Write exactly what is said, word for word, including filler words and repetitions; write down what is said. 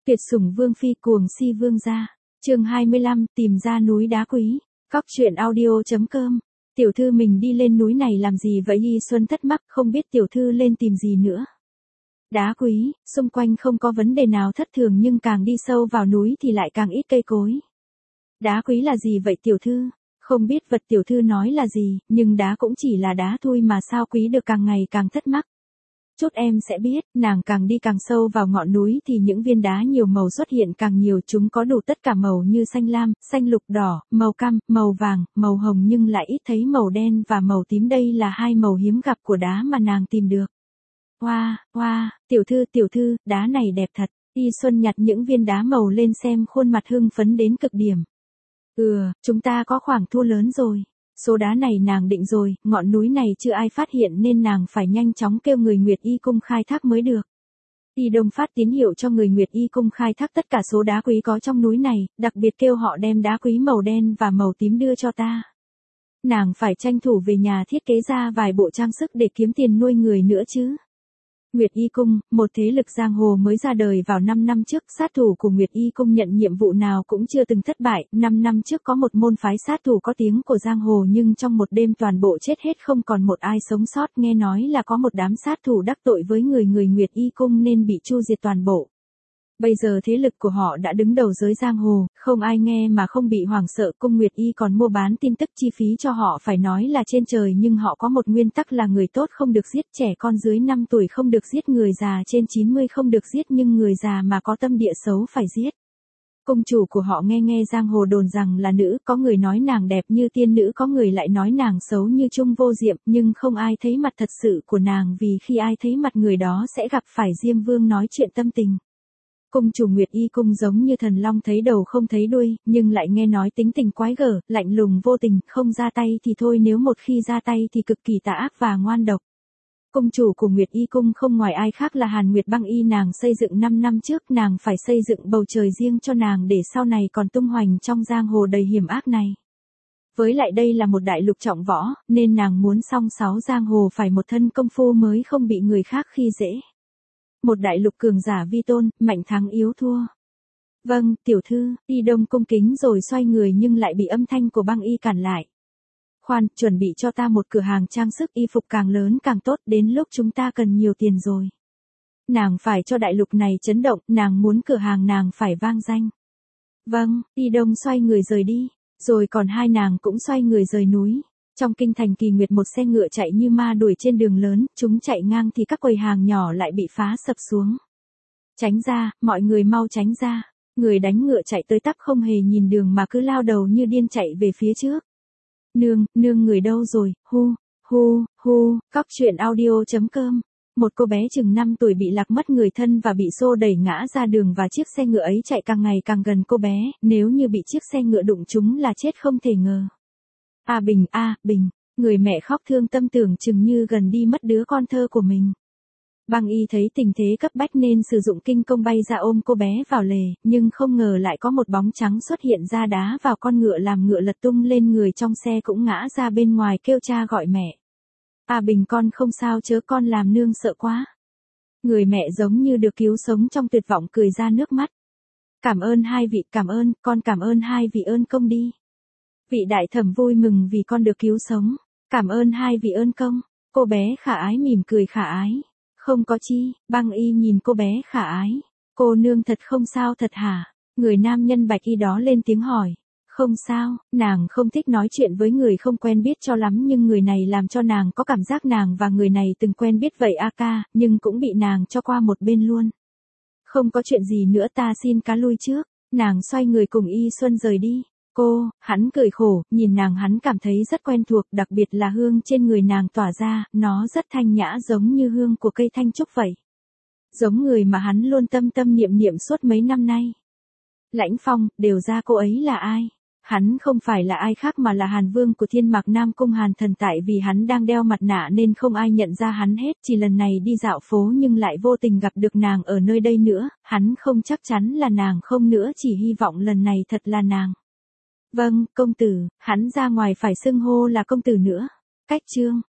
Tuyệt sủng vương phi cuồng si vương gia. Chương hai mươi lăm, tìm ra núi đá quý. Cóc truyện audio chấm com. Tiểu thư mình đi lên núi này làm gì vậy? Y Xuân thắc mắc, không biết tiểu thư lên tìm gì nữa. Đá quý, xung quanh không có vấn đề nào thất thường, nhưng càng đi sâu vào núi thì lại càng ít cây cối. Đá quý là gì vậy tiểu thư? Không biết vật tiểu thư nói là gì, nhưng đá cũng chỉ là đá thôi mà sao quý được càng ngày càng thắc mắc. Chút em sẽ biết. Nàng càng đi càng sâu vào ngọn núi thì những viên đá nhiều màu xuất hiện càng nhiều, chúng có đủ tất cả màu như xanh lam, xanh lục đỏ, màu cam, màu vàng, màu hồng, nhưng lại ít thấy màu đen và màu tím. Đây là hai màu hiếm gặp của đá mà nàng tìm được. Hoa, wow, hoa, wow, tiểu thư, tiểu thư, đá này đẹp thật. Y Xuân nhặt những viên đá màu lên xem, khuôn mặt hưng phấn đến cực điểm. Ừ, chúng ta có khoản thu lớn rồi. Số đá này nàng định rồi, ngọn núi này chưa ai phát hiện nên nàng phải nhanh chóng kêu người Nguyệt Y cung khai thác mới được. Y Đông phát tín hiệu cho người Nguyệt Y cung khai thác tất cả số đá quý có trong núi này, đặc biệt kêu họ đem đá quý màu đen và màu tím đưa cho ta. Nàng phải tranh thủ về nhà thiết kế ra vài bộ trang sức để kiếm tiền nuôi người nữa chứ. Nguyệt Y cung, một thế lực giang hồ mới ra đời vào năm năm trước, sát thủ của Nguyệt Y cung nhận nhiệm vụ nào cũng chưa từng thất bại. năm năm trước có một môn phái sát thủ có tiếng của giang hồ, nhưng trong một đêm toàn bộ chết hết, không còn một ai sống sót. Nghe nói là có một đám sát thủ đắc tội với người người Nguyệt Y cung nên bị tru diệt toàn bộ. Bây giờ thế lực của họ đã đứng đầu giới giang hồ, không ai nghe mà không bị hoảng sợ. Cung Nguyệt Y còn mua bán tin tức chi phí cho họ phải nói là trên trời, nhưng họ có một nguyên tắc là người tốt không được giết, trẻ con dưới năm tuổi không được giết, người già trên chín mươi không được giết, nhưng người già mà có tâm địa xấu phải giết. Cung chủ của họ nghe nghe giang hồ đồn rằng là nữ, có người nói nàng đẹp như tiên nữ, có người lại nói nàng xấu như Trung Vô Diệm, nhưng không ai thấy mặt thật sự của nàng, vì khi ai thấy mặt người đó sẽ gặp phải Diêm Vương nói chuyện tâm tình. Cung chủ Nguyệt Y cung giống như thần long thấy đầu không thấy đuôi, nhưng lại nghe nói tính tình quái gở, lạnh lùng vô tình, không ra tay thì thôi, nếu một khi ra tay thì cực kỳ tà ác và ngoan độc. Cung chủ của Nguyệt Y cung không ngoài ai khác là Hàn Nguyệt Băng Y, nàng xây dựng năm năm trước, nàng phải xây dựng bầu trời riêng cho nàng để sau này còn tung hoành trong giang hồ đầy hiểm ác này. Với lại đây là một đại lục trọng võ, nên nàng muốn song sáu giang hồ phải một thân công phu mới không bị người khác khi dễ. Một đại lục cường giả vi tôn, mạnh thắng yếu thua. Vâng, tiểu thư. Y Đông cung kính rồi xoay người, nhưng lại bị âm thanh của Băng Y cản lại. Khoan, chuẩn bị cho ta một cửa hàng trang sức y phục, càng lớn càng tốt, đến lúc chúng ta cần nhiều tiền rồi. Nàng phải cho đại lục này chấn động, nàng muốn cửa hàng nàng phải vang danh. Vâng, Y Đông xoay người rời đi, rồi còn hai nàng cũng xoay người rời núi. Trong kinh thành Kỳ Nguyệt, một xe ngựa chạy như ma đuổi trên đường lớn, chúng chạy ngang thì các quầy hàng nhỏ lại bị phá sập xuống. Tránh ra, mọi người mau tránh ra. Người đánh ngựa chạy tới tắp không hề nhìn đường mà cứ lao đầu như điên chạy về phía trước. Nương, nương người đâu rồi? Hu, hu, hu. Cóc truyện audio chấm com. Một cô bé chừng năm tuổi bị lạc mất người thân và bị xô đẩy ngã ra đường, và chiếc xe ngựa ấy chạy càng ngày càng gần cô bé, nếu như bị chiếc xe ngựa đụng trúng là chết không thể ngờ. A Bình, a Bình, người mẹ khóc thương tâm, tưởng chừng như gần đi mất đứa con thơ của mình. Băng Y thấy tình thế cấp bách nên sử dụng kinh công bay ra ôm cô bé vào lề, nhưng không ngờ lại có một bóng trắng xuất hiện ra đá vào con ngựa làm ngựa lật tung lên, người trong xe cũng ngã ra bên ngoài kêu cha gọi mẹ. A Bình, con không sao chớ, con làm nương sợ quá. Người mẹ giống như được cứu sống trong tuyệt vọng, cười ra nước mắt. Cảm ơn hai vị, cảm ơn, con cảm ơn hai vị ơn công đi. Vị đại thẩm vui mừng vì con được cứu sống. Cảm ơn hai vị ơn công. Cô bé khả ái mỉm cười khả ái. Không có chi. Băng Y nhìn cô bé khả ái. Cô nương thật không sao thật hả? Người nam nhân bạch y đó lên tiếng hỏi. Không sao, nàng không thích nói chuyện với người không quen biết cho lắm, nhưng người này làm cho nàng có cảm giác nàng và người này từng quen biết vậy a ca, nhưng cũng bị nàng cho qua một bên luôn. Không có chuyện gì nữa, ta xin cá lui trước. Nàng xoay người cùng Y Xuân rời đi. Cô, hắn cười khổ, nhìn nàng hắn cảm thấy rất quen thuộc, đặc biệt là hương trên người nàng tỏa ra, nó rất thanh nhã giống như hương của cây thanh trúc vậy. Giống người mà hắn luôn tâm tâm niệm niệm suốt mấy năm nay. Lãnh Phong, đều ra cô ấy là ai? Hắn không phải là ai khác mà là Hàn Vương của Thiên Mạc Nam Cung Hàn Thần, tại vì hắn đang đeo mặt nạ nên không ai nhận ra hắn hết, chỉ lần này đi dạo phố nhưng lại vô tình gặp được nàng ở nơi đây nữa, hắn không chắc chắn là nàng không nữa, chỉ hy vọng lần này thật là nàng. Vâng, công tử, hắn ra ngoài phải xưng hô là công tử nữa. Cách chương.